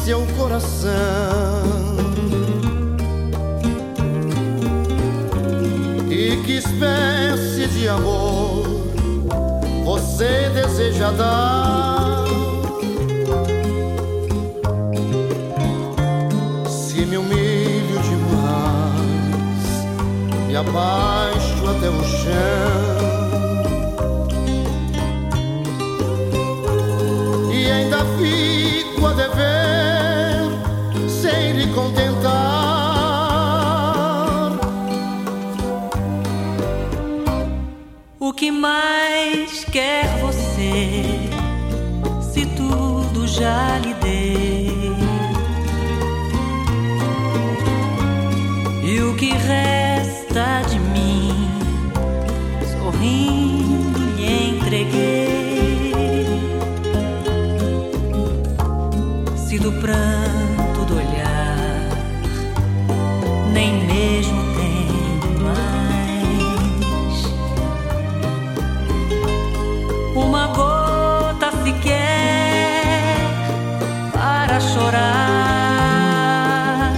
seu coração. E que espécie de amor você deseja dar? Se me humilho demais, me abaixo até o chão, e ainda fico a dever sem lhe contentar. O que mais quer você, se tudo já lhe dei? E o que resta de mim, sorrindo lhe entreguei. Se do pranto do olhar nem mesmo tem mais uma gota sequer para chorar,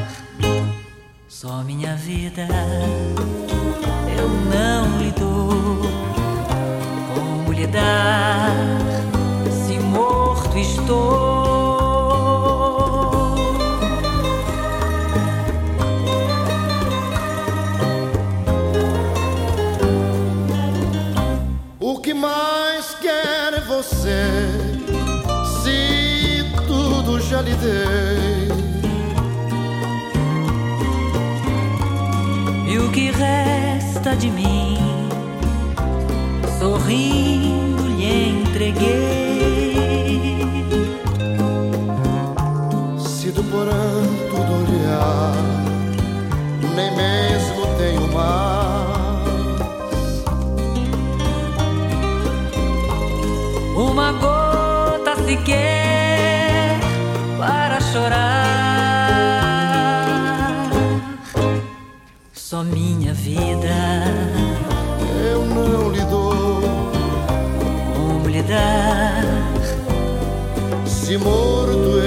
só minha vida eu não lhe dou. Como lhe dar se morto estou? O que mais quer você, se tudo já lhe dei? E o que resta de mim, sorrindo lhe entreguei. Se do pranto do olhar nem mesmo tenho mais uma gota sequer para chorar, só minha vida eu não lhe dou. como lhe dar Se morto